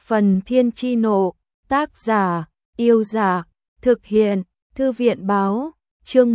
Phần Thiên Chi Nộ, tác giả, Yêu Giả, thực hiện, Thư viện Báo, chương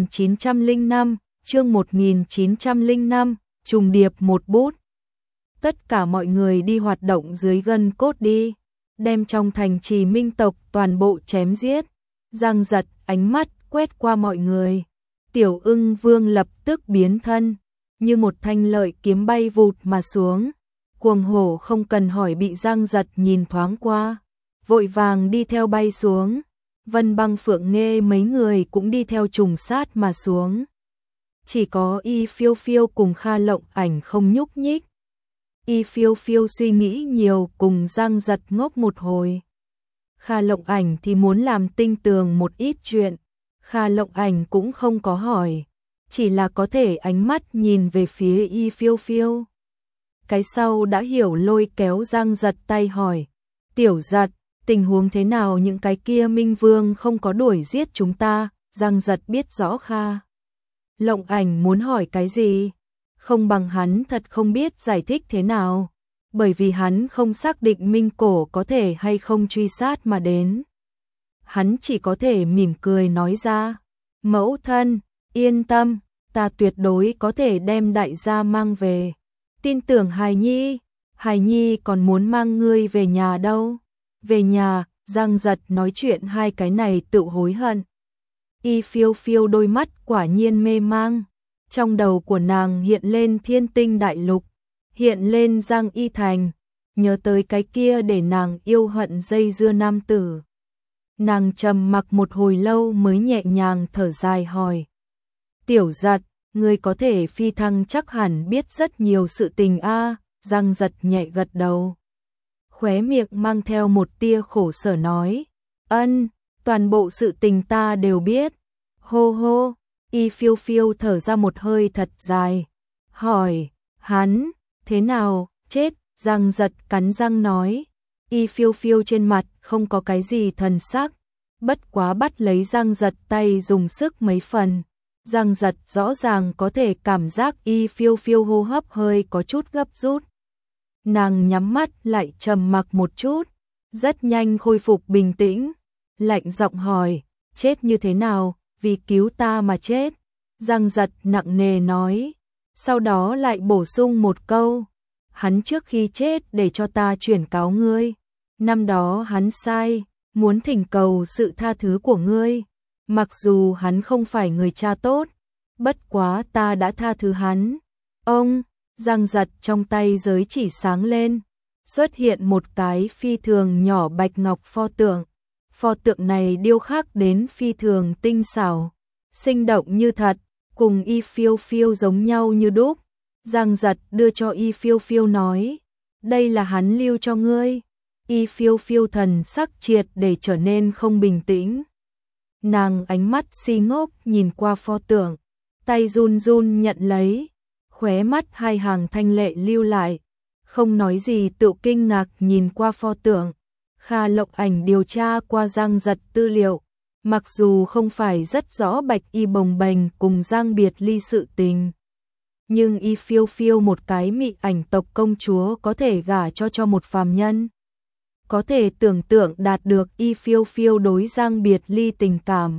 1905, trùng điệp một bút. Tất cả mọi người đi hoạt động dưới gân cốt đi, đem trong thành trì Minh tộc toàn bộ chém giết. Giang Giật ánh mắt quét qua mọi người. Tiểu Ưng Vương lập tức biến thân, như một thanh lợi kiếm bay vụt mà xuống. Cuồng hổ không cần hỏi bị Giang Giật nhìn thoáng qua, vội vàng đi theo bay xuống. Vân Băng Phượng Nghê mấy người cũng đi theo trùng sát mà xuống. Chỉ có Y Phiêu Phiêu cùng Kha Lộng Ảnh không nhúc nhích. Y Phiêu Phiêu suy nghĩ nhiều cùng Giang Giật ngốc một hồi. Kha Lộng Ảnh thì muốn làm tinh tường một ít chuyện. Kha Lộng Ảnh cũng không có hỏi, chỉ là có thể ánh mắt nhìn về phía Y Phiêu Phiêu. Cái sau đã hiểu lôi kéo Giang Giật tay hỏi, Tiểu Giật, tình huống thế nào, những cái kia Minh Vương không có đuổi giết chúng ta? Giang Giật biết rõ Kha Lộng Ảnh muốn hỏi cái gì, không bằng hắn thật không biết giải thích thế nào, bởi vì hắn không xác định Minh Cổ có thể hay không truy sát mà đến. Hắn chỉ có thể mỉm cười nói ra, mẫu thân, yên tâm, ta tuyệt đối có thể đem đại gia mang về. Tin tưởng Hài Nhi còn muốn mang ngươi về nhà đâu. Về nhà, Giang Giật nói chuyện hai cái này tự hối hận. Y Phiêu Phiêu đôi mắt quả nhiên mê mang. Trong đầu của nàng hiện lên Thiên Tinh Đại Lục, hiện lên Giang Y Thành, nhớ tới cái kia để nàng yêu hận dây dưa nam tử. Nàng trầm mặc một hồi lâu mới nhẹ nhàng thở dài hỏi, Tiểu Giật, ngươi có thể phi thăng chắc hẳn biết rất nhiều sự tình a. Giang Giật nhẹ gật đầu, khóe miệng mang theo một tia khổ sở nói, ân, toàn bộ sự tình ta đều biết. Hô hô, Y Phiêu Phiêu thở ra một hơi thật dài, hỏi, hắn, thế nào, chết? Giang Giật cắn răng nói. Y Phiêu Phiêu trên mặt không có cái gì thần sắc, bất quá bắt lấy Giang Giật tay dùng sức mấy phần. Giang Giật rõ ràng có thể cảm giác Y Phiêu Phiêu hô hấp hơi có chút gấp rút. Nàng nhắm mắt lại trầm mặc một chút, rất nhanh khôi phục bình tĩnh, lạnh giọng hỏi, chết như thế nào, vì cứu ta mà chết. Giang Giật nặng nề nói, sau đó lại bổ sung một câu, hắn trước khi chết để cho ta chuyển cáo ngươi. Năm đó hắn sai, muốn thỉnh cầu sự tha thứ của ngươi. Mặc dù hắn không phải người cha tốt, bất quá ta đã tha thứ hắn. Ông, Giang Giật trong tay giới chỉ sáng lên, xuất hiện một cái phi thường nhỏ bạch ngọc pho tượng. Pho tượng này điêu khắc đến phi thường tinh xảo, sinh động như thật, cùng Y Phiêu Phiêu giống nhau như đúc. Giang Giật đưa cho Y Phiêu Phiêu nói, đây là hắn lưu cho ngươi. Y Phiêu Phiêu thần sắc triệt để trở nên không bình tĩnh. Nàng ánh mắt si ngốc nhìn qua pho tượng, tay run run nhận lấy, khóe mắt hai hàng thanh lệ lưu lại, không nói gì tự kinh ngạc nhìn qua pho tượng. Kha Lộng Ảnh điều tra qua Giang Giật tư liệu, mặc dù không phải rất rõ Bạch Y bồng bềnh cùng Giang biệt ly sự tình, nhưng Y Phiêu Phiêu một cái mị ảnh tộc công chúa có thể gả cho một phàm nhân. Có thể tưởng tượng đạt được Y Phiêu Phiêu đối Giang biệt ly tình cảm.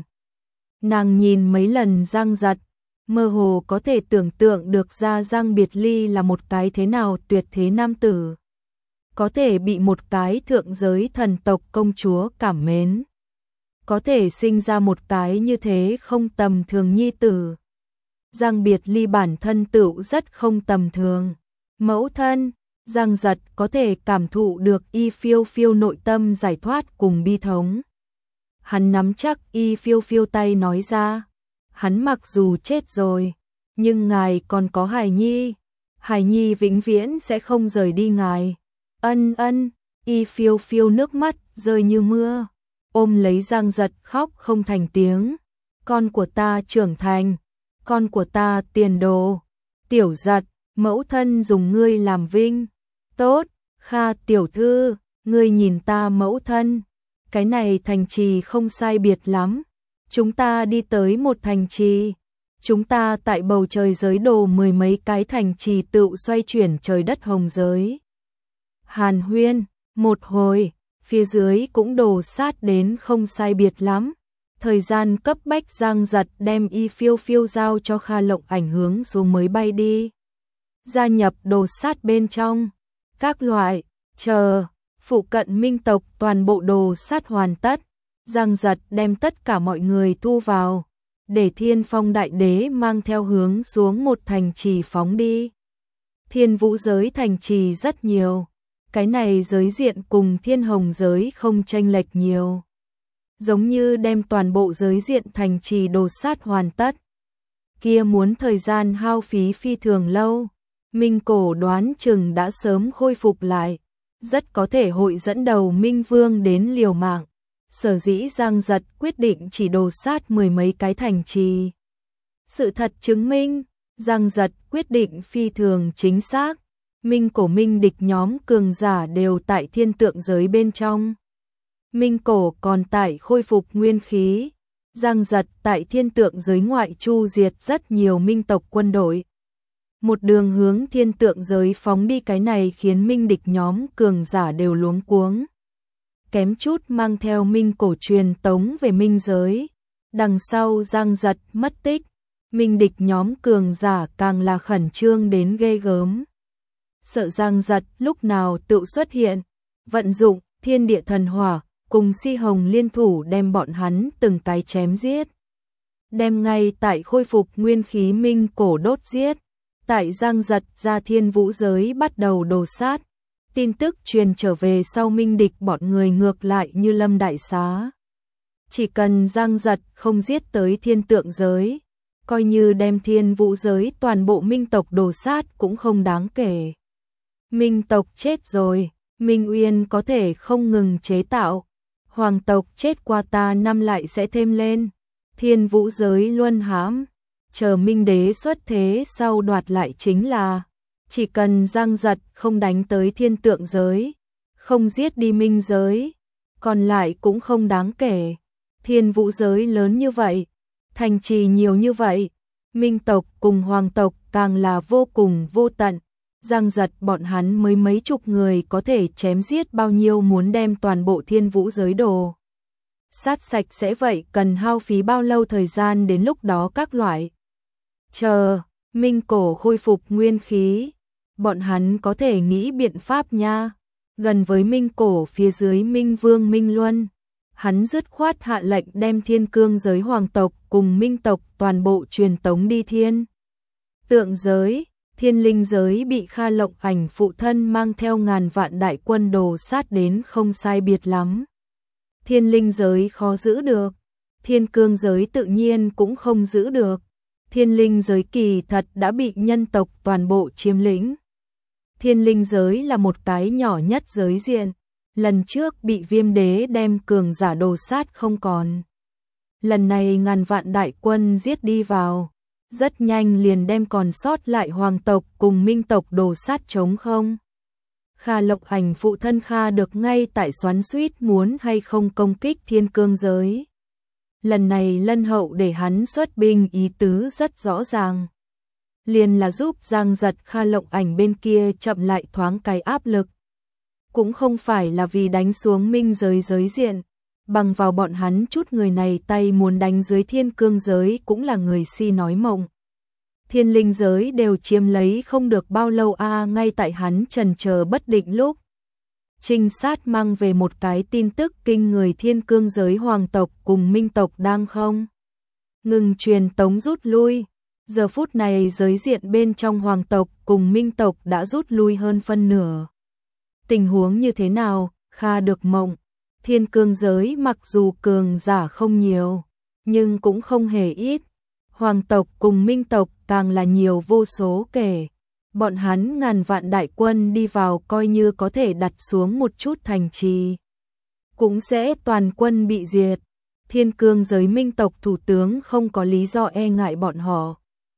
Nàng nhìn mấy lần Giang Giật, mơ hồ có thể tưởng tượng được ra Giang biệt ly là một cái thế nào tuyệt thế nam tử, có thể bị một cái thượng giới thần tộc công chúa cảm mến, có thể sinh ra một cái như thế không tầm thường nhi tử. Giang biệt ly bản thân tựu rất không tầm thường. Mẫu thân, Giang Giật có thể cảm thụ được Y Phiêu Phiêu nội tâm giải thoát cùng bi thống. Hắn nắm chắc Y Phiêu Phiêu tay nói ra, hắn mặc dù chết rồi, nhưng ngài còn có Hài Nhi vĩnh viễn sẽ không rời đi ngài. Ân ân, Y Phiêu Phiêu nước mắt rơi như mưa, ôm lấy Giang Giật khóc không thành tiếng. Con của ta trưởng thành, con của ta tiền đồ. Tiểu Giật, mẫu thân dùng ngươi làm vinh. Tốt, Kha tiểu thư, ngươi nhìn ta mẫu thân, cái này thành trì không sai biệt lắm. Chúng ta đi tới một thành trì, chúng ta tại bầu trời giới đồ mười mấy cái thành trì tự xoay chuyển trời đất hồng giới. Hàn huyên, Một hồi, phía dưới cũng đổ sát đến không sai biệt lắm. Thời gian cấp bách Giang Giật đem Y Phiêu Phiêu giao cho Kha Lộng Ảnh hướng xuống mới bay đi. Gia nhập đồ sát bên trong. Các loại, chờ, phụ cận minh tộc toàn bộ đồ sát hoàn tất. Giang Giật đem tất cả mọi người thu vào, để Thiên Phong Đại Đế mang theo hướng xuống một thành trì phóng đi. Thiên Vũ giới thành trì rất nhiều, cái này giới diện cùng Thiên Hồng giới không chênh lệch nhiều. Giống như đem toàn bộ giới diện thành trì đồ sát hoàn tất. Kia muốn thời gian hao phí phi thường lâu, Minh Cổ đoán chừng đã sớm khôi phục lại, rất có thể hội dẫn đầu Minh Vương đến liều mạng. Sở dĩ Giang Giật quyết định chỉ đồ sát mười mấy cái thành trì. Sự thật chứng minh, Giang Giật quyết định phi thường chính xác. Minh Cổ minh địch nhóm cường giả đều tại thiên tượng giới bên trong. Minh Cổ còn tại khôi phục nguyên khí. Giang Giật tại thiên tượng giới ngoại chu diệt rất nhiều minh tộc quân đội. Một đường hướng thiên tượng giới phóng đi, cái này khiến minh địch nhóm cường giả đều luống cuống. Kém chút mang theo Minh Cổ truyền tống về minh giới. Đằng sau Giang Giật mất tích, minh địch nhóm cường giả càng là khẩn trương đến ghê gớm. Sợ Giang Giật lúc nào tự xuất hiện, vận dụng thiên địa thần hỏa, cùng Si Hồng liên thủ đem bọn hắn từng cái chém giết. Đem ngay tại khôi phục nguyên khí Minh Cổ đốt giết. Tại Giang Giật ra Thiên Vũ giới bắt đầu đồ sát. Tin tức truyền trở về sau minh địch bọn người ngược lại như lâm đại xá. Chỉ cần Giang Giật không giết tới thiên tượng giới, coi như đem Thiên Vũ giới toàn bộ minh tộc đồ sát cũng không đáng kể. Minh tộc chết rồi, Minh Uyên có thể không ngừng chế tạo. Hoàng tộc chết qua ta năm lại sẽ thêm lên. Thiên Vũ giới luân hãm, chờ Minh Đế xuất thế sau đoạt lại chính là. Chỉ cần Giang Giật không đánh tới thiên tượng giới, không giết đi minh giới, còn lại cũng không đáng kể. Thiên Vũ giới lớn như vậy, thành trì nhiều như vậy, minh tộc cùng hoàng tộc càng là vô cùng vô tận. Giang Giật bọn hắn mới mấy chục người có thể chém giết bao nhiêu, muốn đem toàn bộ Thiên Vũ giới đồ sát sạch sẽ vậy cần hao phí bao lâu thời gian, đến lúc đó các loại. Chờ, Minh Cổ khôi phục nguyên khí, bọn hắn có thể nghĩ biện pháp nha. Gần với Minh Cổ phía dưới Minh Vương Minh Luân, hắn dứt khoát hạ lệnh đem Thiên Cương giới hoàng tộc cùng minh tộc toàn bộ truyền tống đi thiên tượng giới. Thiên Linh giới bị Kha Lộng Ảnh phụ thân mang theo ngàn vạn đại quân đồ sát đến không sai biệt lắm. Thiên Linh giới khó giữ được, Thiên Cương giới tự nhiên cũng không giữ được. Thiên Linh giới kỳ thật đã bị nhân tộc toàn bộ chiếm lĩnh. Thiên Linh giới là một cái nhỏ nhất giới diện, lần trước bị Viêm Đế đem cường giả đồ sát không còn. Lần này ngàn vạn đại quân giết đi vào, rất nhanh liền đem còn sót lại hoàng tộc cùng minh tộc đồ sát trống không. Kha Lộng Ảnh phụ thân Kha được ngay tại xoắn xuýt muốn hay không công kích Thiên Cương giới. Lần này Lân Hậu để hắn xuất binh ý tứ rất rõ ràng. Liền là giúp Giang Giật Kha Lộng Ảnh bên kia chậm lại thoáng cái áp lực. Cũng không phải là vì đánh xuống minh giới giới diện, bằng vào bọn hắn chút người này tay muốn đánh dưới Thiên Cương giới cũng là người si nói mộng. Thiên Linh giới đều chiếm lấy không được bao lâu ngay tại hắn chần chờ bất định lúc. Trinh sát mang về một cái tin tức kinh người, Thiên Cương giới hoàng tộc cùng minh tộc đang không ngừng truyền tống rút lui. Giờ phút này giới diện bên trong hoàng tộc cùng minh tộc đã rút lui hơn phân nửa. Tình huống như thế nào, Kha được mộng. Thiên Cương giới mặc dù cường giả không nhiều, nhưng cũng không hề ít. Hoàng tộc cùng minh tộc càng là nhiều vô số kể. Bọn hắn ngàn vạn đại quân đi vào coi như có thể đặt xuống một chút thành trì, cũng sẽ toàn quân bị diệt. Thiên Cương giới minh tộc thủ tướng không có lý do e ngại bọn họ.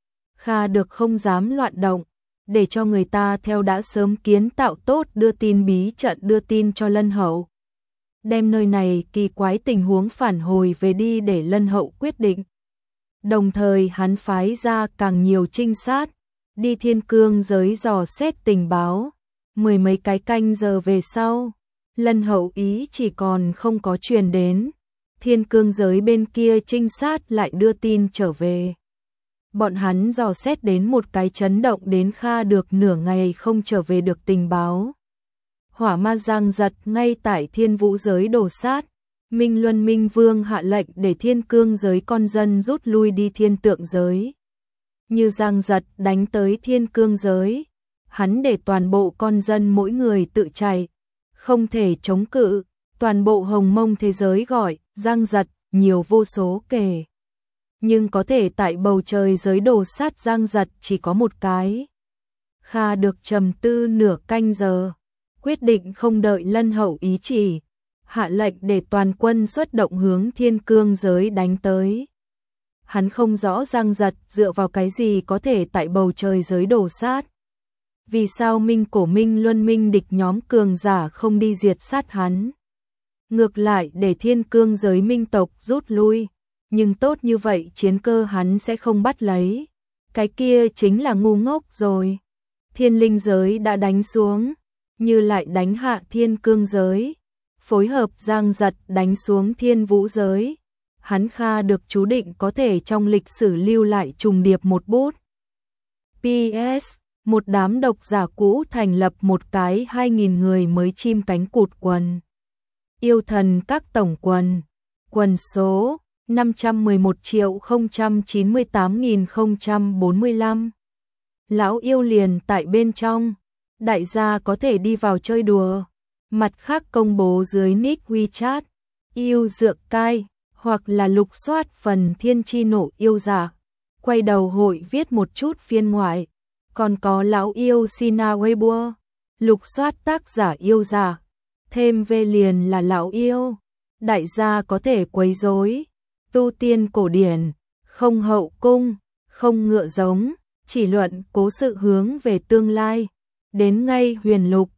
Kha được không dám loạn động, để cho người ta theo đã sớm kiến tạo tốt đưa tin bí trận đưa tin cho Lân Hậu. Đem nơi này kỳ quái tình huống phản hồi về đi để Lân Hậu quyết định. Đồng thời hắn phái ra càng nhiều trinh sát, đi Thiên Cương giới dò xét tình báo. Mười mấy cái canh giờ về sau, Lân Hậu Ý chỉ còn không có truyền đến, Thiên Cương giới bên kia trinh sát lại đưa tin trở về. Bọn hắn dò xét đến một cái chấn động đến Kha được nửa ngày không trở về được tình báo. Hỏa ma giang giật ngay tại Thiên Vũ giới đổ sát, Minh Luân Minh Vương hạ lệnh để Thiên Cương giới con dân rút lui đi Thiên Tượng giới. Như giang giật đánh tới Thiên Cương giới, hắn để toàn bộ con dân mỗi người tự chạy, không thể chống cự, toàn bộ hồng mông thế giới gọi, giang giật, nhiều vô số kể. Nhưng có thể tại bầu trời giới đổ sát giang giật chỉ có một cái. Kha được trầm tư nửa canh giờ, quyết định không đợi Lân Hậu Ý chỉ, hạ lệnh để toàn quân xuất động hướng Thiên Cương giới đánh tới. Hắn không rõ giang giật dựa vào cái gì có thể tại bầu trời giới đổ sát. Vì sao Minh Cổ Minh Luân Minh địch nhóm cường giả không đi diệt sát hắn? Ngược lại để Thiên Cương giới minh tộc rút lui, nhưng tốt như vậy chiến cơ hắn sẽ không bắt lấy. Cái kia chính là ngu ngốc rồi. Thiên Linh giới đã đánh xuống, như lại đánh hạ Thiên Cương giới, phối hợp giang giật đánh xuống Thiên Vũ giới. Hắn Kha được chú định có thể trong lịch sử lưu lại trùng điệp một bút. PS, một đám độc giả cũ thành lập một cái 2.000 người mới chim cánh cụt quần. Yêu thần các tổng quần. Quần số 511.098.045. Lão yêu liền tại bên trong. Đại gia có thể đi vào chơi đùa. Mặt khác công bố dưới nick WeChat. Yêu dược cai. Hoặc là lục soát phần thiên chi nổ yêu giả. Quay đầu hội viết một chút phiên ngoại. Còn có lão yêu Sina Weibo. Lục soát tác giả yêu giả. Thêm về liền là lão yêu. Đại gia có thể quấy rối. Tu tiên cổ điển. Không hậu cung. Không ngựa giống. Chỉ luận cố sự hướng về tương lai. Đến ngay huyền lục.